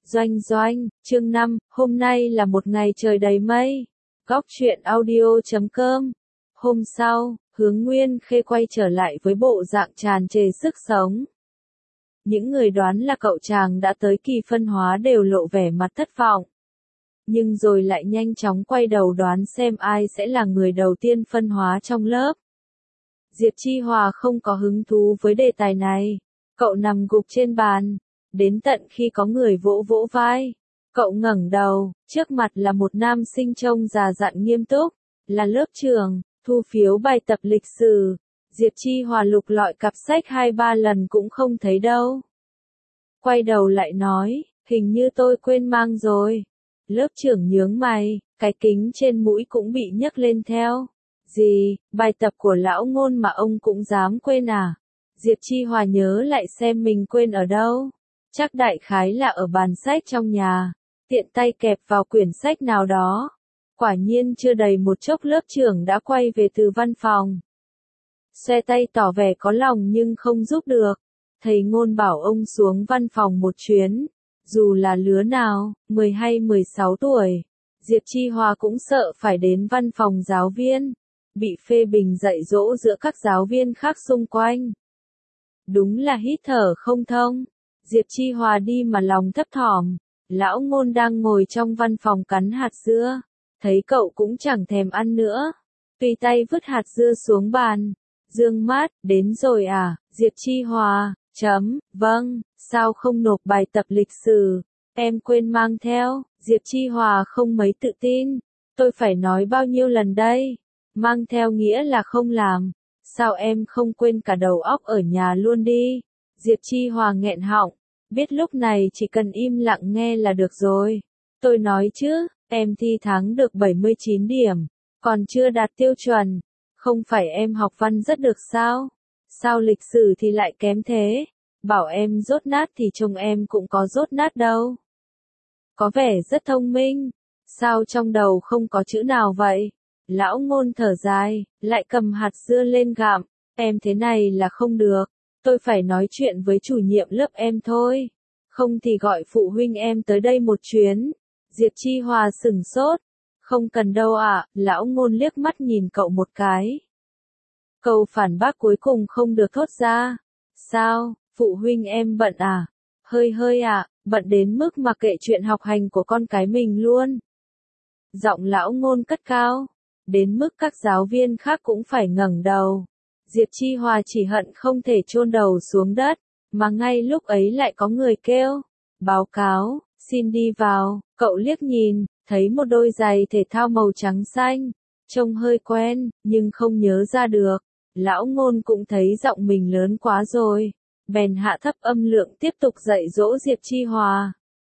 Doanh, chương 5, hôm nay là một ngày trời đầy mây. Góc truyện audio.com. Hôm sau, Hướng Nguyên Khê quay trở lại với bộ dạng tràn trề sức sống. Những người đoán là cậu chàng đã tới kỳ phân hóa đều lộ vẻ mặt thất vọng. Nhưng rồi lại nhanh chóng quay đầu đoán xem ai sẽ là người đầu tiên phân hóa trong lớp. Diệp Chi Hòa không có hứng thú với đề tài này. Cậu nằm gục trên bàn. Đến tận khi có người vỗ vỗ vai, cậu ngẩng đầu, trước mặt là một nam sinh trông già dặn nghiêm túc, là lớp trưởng, thu phiếu bài tập lịch sử. Diệp Chi Hòa lục lọi cặp sách 2-3 lần cũng không thấy đâu. Quay đầu lại nói, hình như tôi quên mang rồi. Lớp trưởng nhướng mày, cái kính trên mũi cũng bị nhấc lên theo. Gì, bài tập của lão Ngôn mà ông cũng dám quên à? Diệp Chi Hòa nhớ lại xem mình quên ở đâu. Chắc đại khái là ở bàn sách trong nhà, tiện tay kẹp vào quyển sách nào đó. Quả nhiên chưa đầy một chốc lớp trưởng đã quay về từ văn phòng. Xoe tay tỏ vẻ có lòng nhưng không giúp được. Thầy Ngôn bảo ông xuống văn phòng một chuyến. Dù là lứa nào, 10 hay 16 tuổi, Diệp Chi Hòa cũng sợ phải đến văn phòng giáo viên, bị phê bình dạy dỗ giữa các giáo viên khác xung quanh. Đúng là hít thở không thông. Diệp Chi Hòa đi mà lòng thấp thỏm. Lão Ngôn đang ngồi trong văn phòng cắn hạt dưa. Thấy cậu cũng chẳng thèm ăn nữa. Tùy tay vứt hạt dưa xuống bàn. Dương mắt, đến rồi à, Diệp Chi Hòa, vâng, sao không nộp bài tập lịch sử? Em quên mang theo. Diệp Chi Hòa không mấy tự tin. Tôi phải nói bao nhiêu lần đây? Mang theo nghĩa là không làm. Sao em không quên cả đầu óc ở nhà luôn đi? Diệp Chi Hòa nghẹn họng, biết lúc này chỉ cần im lặng nghe là được rồi. Tôi nói chứ, em thi tháng được 79 điểm, còn chưa đạt tiêu chuẩn. Không phải em học văn rất được sao? Sao lịch sử thì lại kém thế? Bảo em dốt nát thì chồng em cũng có dốt nát đâu. Có vẻ rất thông minh. Sao trong đầu không có chữ nào vậy? Lão Ngôn thở dài, lại cầm hạt dưa lên gặm. Em thế này là không được. Tôi phải nói chuyện với chủ nhiệm lớp em thôi. Không thì gọi phụ huynh em tới đây một chuyến. Diệp Chi Hòa sửng sốt. Không cần đâu ạ, Lão Ngôn liếc mắt nhìn cậu một cái. Câu phản bác cuối cùng không được thốt ra. Sao, phụ huynh em bận à? Hơi ạ, bận đến mức mà kệ chuyện học hành của con cái mình luôn. Giọng Lão Ngôn cất cao, đến mức các giáo viên khác cũng phải ngẩng đầu. Diệp Chi Hòa chỉ hận không thể chôn đầu xuống đất, mà ngay lúc ấy lại có người kêu. Báo cáo, xin đi vào. Cậu liếc nhìn, thấy một đôi giày thể thao màu trắng xanh. Trông hơi quen, nhưng không nhớ ra được. Lão Ngôn cũng thấy giọng mình lớn quá rồi. Bèn hạ thấp âm lượng tiếp tục dạy dỗ Diệp Chi Hòa.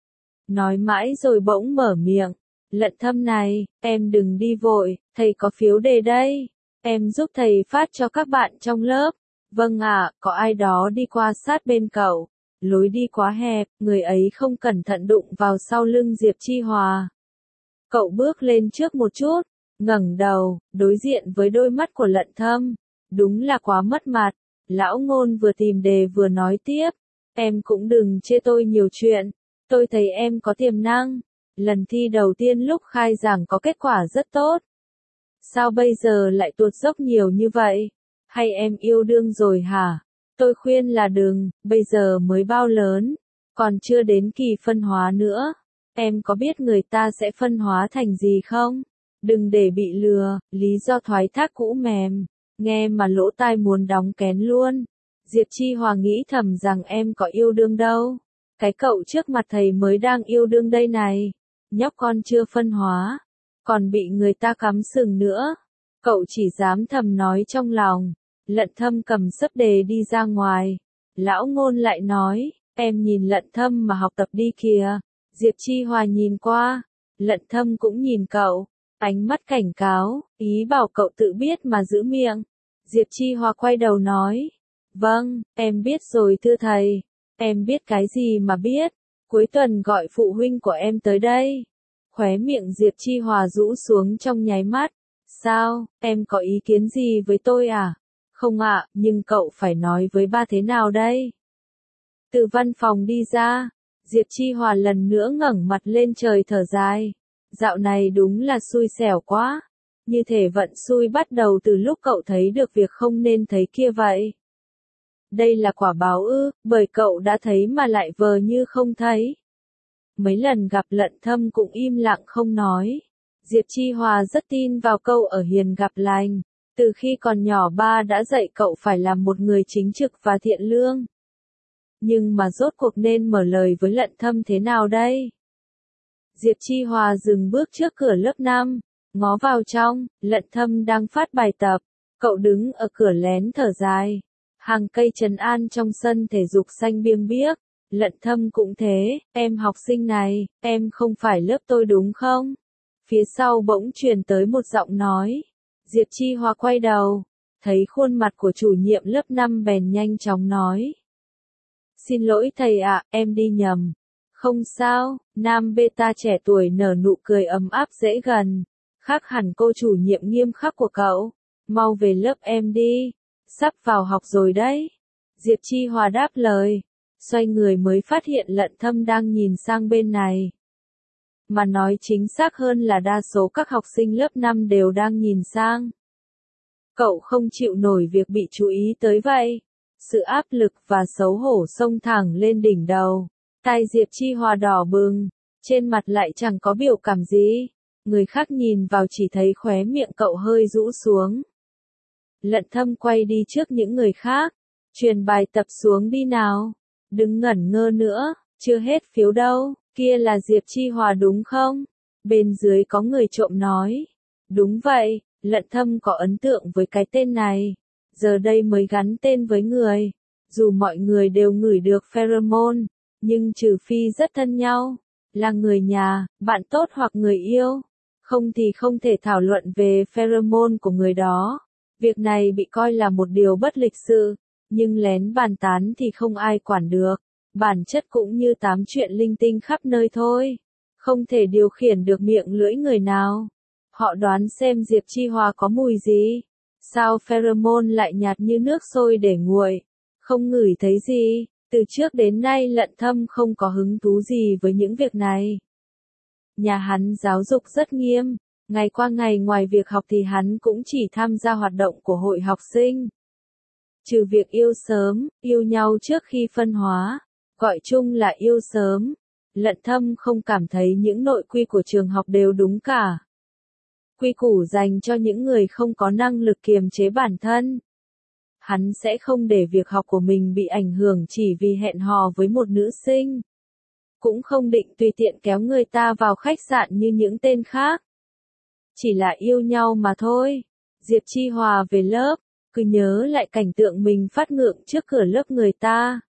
Nói mãi rồi bỗng mở miệng. Lận Thâm này, em đừng đi vội, thầy có phiếu đề đây. Em giúp thầy phát cho các bạn trong lớp. Vâng ạ, có ai đó đi qua sát bên cậu. Lối đi quá hẹp, người ấy không cẩn thận đụng vào sau lưng Diệp Chi Hòa. Cậu bước lên trước một chút, ngẩng đầu, đối diện với đôi mắt của Lận Thâm. Đúng là quá mất mặt. Lão Ngôn vừa tìm đề vừa nói tiếp. Em cũng đừng chê tôi nhiều chuyện. Tôi thấy em có tiềm năng. Lần thi đầu tiên lúc khai giảng có kết quả rất tốt. Sao bây giờ lại tuột dốc nhiều như vậy? Hay em yêu đương rồi hả? Tôi khuyên là đừng, bây giờ mới bao lớn, còn chưa đến kỳ phân hóa nữa. Em có biết người ta sẽ phân hóa thành gì không? Đừng để bị lừa, lý do thoái thác cũ mềm. Nghe mà lỗ tai muốn đóng kén luôn. Diệp Chi Hòa nghĩ thầm rằng em có yêu đương đâu. Cái cậu trước mặt thầy mới đang yêu đương đây này. Nhóc con chưa phân hóa, còn bị người ta cắm sừng nữa. Cậu chỉ dám thầm nói trong lòng. Lận Thâm cầm sấp đề đi ra ngoài. Lão Ngôn lại nói, em nhìn Lận Thâm mà học tập đi kìa. Diệp Chi Hòa nhìn qua. Lận Thâm cũng nhìn cậu. Ánh mắt cảnh cáo, ý bảo cậu tự biết mà giữ miệng. Diệp Chi Hòa quay đầu nói. Vâng, em biết rồi thưa thầy. Em biết cái gì mà biết. Cuối tuần gọi phụ huynh của em tới đây. Khóe miệng Diệp Chi Hòa rũ xuống trong nháy mắt. Sao, em có ý kiến gì với tôi à? Không ạ, nhưng cậu phải nói với ba thế nào đây? Từ văn phòng đi ra, Diệp Chi Hòa lần nữa ngẩng mặt lên trời thở dài. Dạo này đúng là xui xẻo quá. Như thể vận xui bắt đầu từ lúc cậu thấy được việc không nên thấy kia vậy. Đây là quả báo ư, bởi cậu đã thấy mà lại vờ như không thấy. Mấy lần gặp Lận Thâm cũng im lặng không nói. Diệp Chi Hòa rất tin vào câu ở hiền gặp lành. Từ khi còn nhỏ ba đã dạy cậu phải làm một người chính trực và thiện lương. Nhưng mà rốt cuộc nên mở lời với Lận Thâm thế nào đây? Diệp Chi Hòa dừng bước trước cửa lớp 5, ngó vào trong, Lận Thâm đang phát bài tập. Cậu đứng ở cửa lén thở dài. Hàng cây trần an trong sân thể dục xanh biêng biếc. Lận Thâm cũng thế, em học sinh này, em không phải lớp tôi đúng không? Phía sau bỗng truyền tới một giọng nói. Diệp Chi Hòa quay đầu, thấy khuôn mặt của chủ nhiệm lớp 5 bèn nhanh chóng nói. Xin lỗi thầy ạ, em đi nhầm. Không sao, nam beta trẻ tuổi nở nụ cười ấm áp dễ gần. Khác hẳn cô chủ nhiệm nghiêm khắc của cậu. Mau về lớp em đi. Sắp vào học rồi đấy. Diệp Chi Hòa đáp lời. Xoay người mới phát hiện Lận Thâm đang nhìn sang bên này. Mà nói chính xác hơn là đa số các học sinh lớp 5 đều đang nhìn sang. Cậu không chịu nổi việc bị chú ý tới vậy. Sự áp lực và xấu hổ xông thẳng lên đỉnh đầu. Tai Diệp Chi Hòa đỏ bừng, trên mặt lại chẳng có biểu cảm gì. Người khác nhìn vào chỉ thấy khóe miệng cậu hơi rũ xuống. Lận Thâm quay đi trước những người khác. Truyền bài tập xuống đi nào. Đừng ngẩn ngơ nữa, chưa hết phiếu đâu. Kia là Diệp Chi Hòa đúng không? Bên dưới có người trộm nói. Đúng vậy, Lận Thâm có ấn tượng với cái tên này. Giờ đây mới gắn tên với người. Dù mọi người đều ngửi được pheromone, nhưng trừ phi rất thân nhau, là người nhà, bạn tốt hoặc người yêu, không thì không thể thảo luận về pheromone của người đó. Việc này bị coi là một điều bất lịch sự, nhưng lén bàn tán thì không ai quản được. Bản chất cũng như tám chuyện linh tinh khắp nơi thôi. Không thể điều khiển được miệng lưỡi người nào. Họ đoán xem Diệp Chi Hòa có mùi gì. Sao pheromone lại nhạt như nước sôi để nguội. Không ngửi thấy gì. Từ trước đến nay Lận Thâm không có hứng thú gì với những việc này. Nhà hắn giáo dục rất nghiêm. Ngày qua ngày ngoài việc học thì hắn cũng chỉ tham gia hoạt động của hội học sinh. Trừ việc yêu sớm, yêu nhau trước khi phân hóa. Gọi chung là yêu sớm. Lận Thâm không cảm thấy những nội quy của trường học đều đúng cả. Quy củ dành cho những người không có năng lực kiềm chế bản thân. Hắn sẽ không để việc học của mình bị ảnh hưởng chỉ vì hẹn hò với một nữ sinh. Cũng không định tùy tiện kéo người ta vào khách sạn như những tên khác. Chỉ là yêu nhau mà thôi. Diệp Chi Hòa về lớp, cứ nhớ lại cảnh tượng mình phát ngượng trước cửa lớp người ta.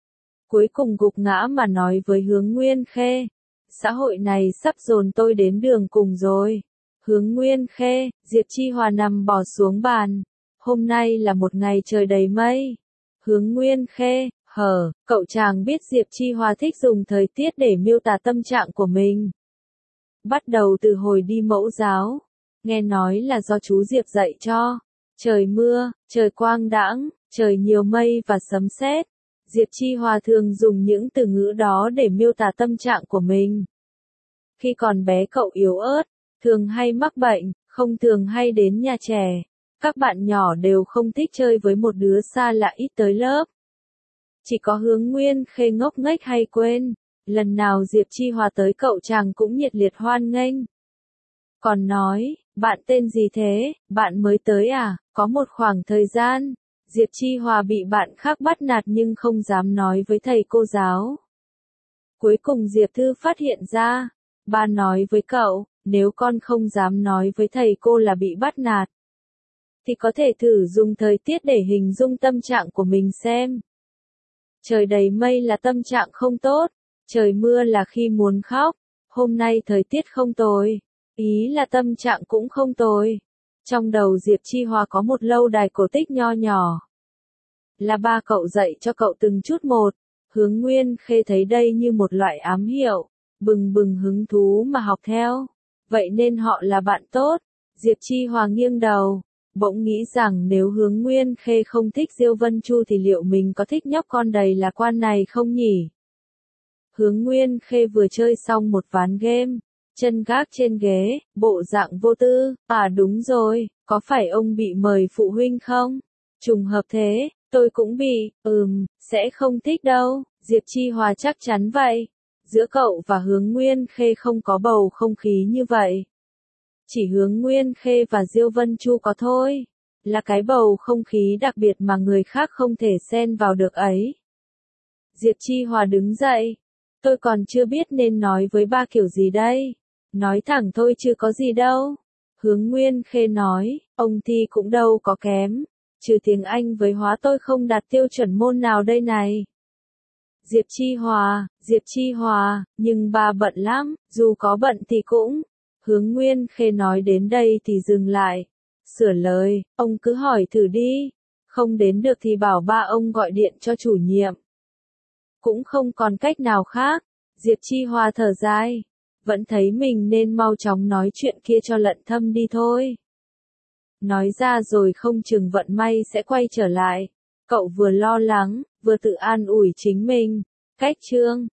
Cuối cùng gục ngã mà nói với Hướng Nguyên Khê. Xã hội này sắp dồn tôi đến đường cùng rồi. Hướng Nguyên Khê, Diệp Chi Hòa nằm bò xuống bàn. Hôm nay là một ngày trời đầy mây. Hướng Nguyên Khê, cậu chàng biết Diệp Chi Hòa thích dùng thời tiết để miêu tả tâm trạng của mình. Bắt đầu từ hồi đi mẫu giáo. Nghe nói là do chú Diệp dạy cho. Trời mưa, trời quang đãng, trời nhiều mây và sấm sét. Diệp Chi Hòa thường dùng những từ ngữ đó để miêu tả tâm trạng của mình. Khi còn bé cậu yếu ớt, thường hay mắc bệnh, không thường hay đến nhà trẻ. Các bạn nhỏ đều không thích chơi với một đứa xa lạ ít tới lớp. Chỉ có Hướng Nguyên Khê ngốc nghếch hay quên. Lần nào Diệp Chi Hòa tới cậu chàng cũng nhiệt liệt hoan nghênh. Còn nói, bạn tên gì thế, bạn mới tới à, có một khoảng thời gian. Diệp Chi Hòa bị bạn khác bắt nạt nhưng không dám nói với thầy cô giáo. Cuối cùng Diệp Thư phát hiện ra. Ba nói với cậu, nếu con không dám nói với thầy cô là bị bắt nạt, thì có thể thử dùng thời tiết để hình dung tâm trạng của mình xem. Trời đầy mây là tâm trạng không tốt, trời mưa là khi muốn khóc, hôm nay thời tiết không tồi, ý là tâm trạng cũng không tồi. Trong đầu Diệp Chi Hòa có một lâu đài cổ tích nho nhỏ. Là ba cậu dạy cho cậu từng chút một. Hướng Nguyên Khê thấy đây như một loại ám hiệu, bừng bừng hứng thú mà học theo. Vậy nên họ là bạn tốt. Diệp Chi Hòa nghiêng đầu, bỗng nghĩ rằng nếu Hướng Nguyên Khê không thích Diêu Vân Chu thì liệu mình có thích nhóc con đầy là quan này không nhỉ? Hướng Nguyên Khê vừa chơi xong một ván game, chân gác trên ghế, bộ dạng vô tư, à đúng rồi, có phải ông bị mời phụ huynh không? Trùng hợp thế, tôi cũng bị, sẽ không thích đâu, Diệp Chi Hòa chắc chắn vậy. Giữa cậu và Hướng Nguyên Khê không có bầu không khí như vậy. Chỉ Hướng Nguyên Khê và Diêu Vân Chu có thôi, là cái bầu không khí đặc biệt mà người khác không thể xen vào được ấy. Diệp Chi Hòa đứng dậy. Tôi còn chưa biết nên nói với ba kiểu gì đây. Nói thẳng thôi chứ có gì đâu. Hướng Nguyên Khê nói, ông thi cũng đâu có kém. Trừ tiếng Anh với hóa tôi không đạt tiêu chuẩn môn nào đây này. Diệp Chi Hòa, nhưng ba bận lắm, dù có bận thì cũng. Hướng Nguyên Khê nói đến đây thì dừng lại. Sửa lời, ông cứ hỏi thử đi. Không đến được thì bảo ba ông gọi điện cho chủ nhiệm. Cũng không còn cách nào khác. Diệp Chi Hòa thở dài. Vẫn thấy mình nên mau chóng nói chuyện kia cho lận thâm đi thôi. Nói ra rồi không chừng vận may sẽ quay trở lại. Cậu vừa lo lắng, vừa tự an ủi chính mình. Cách chương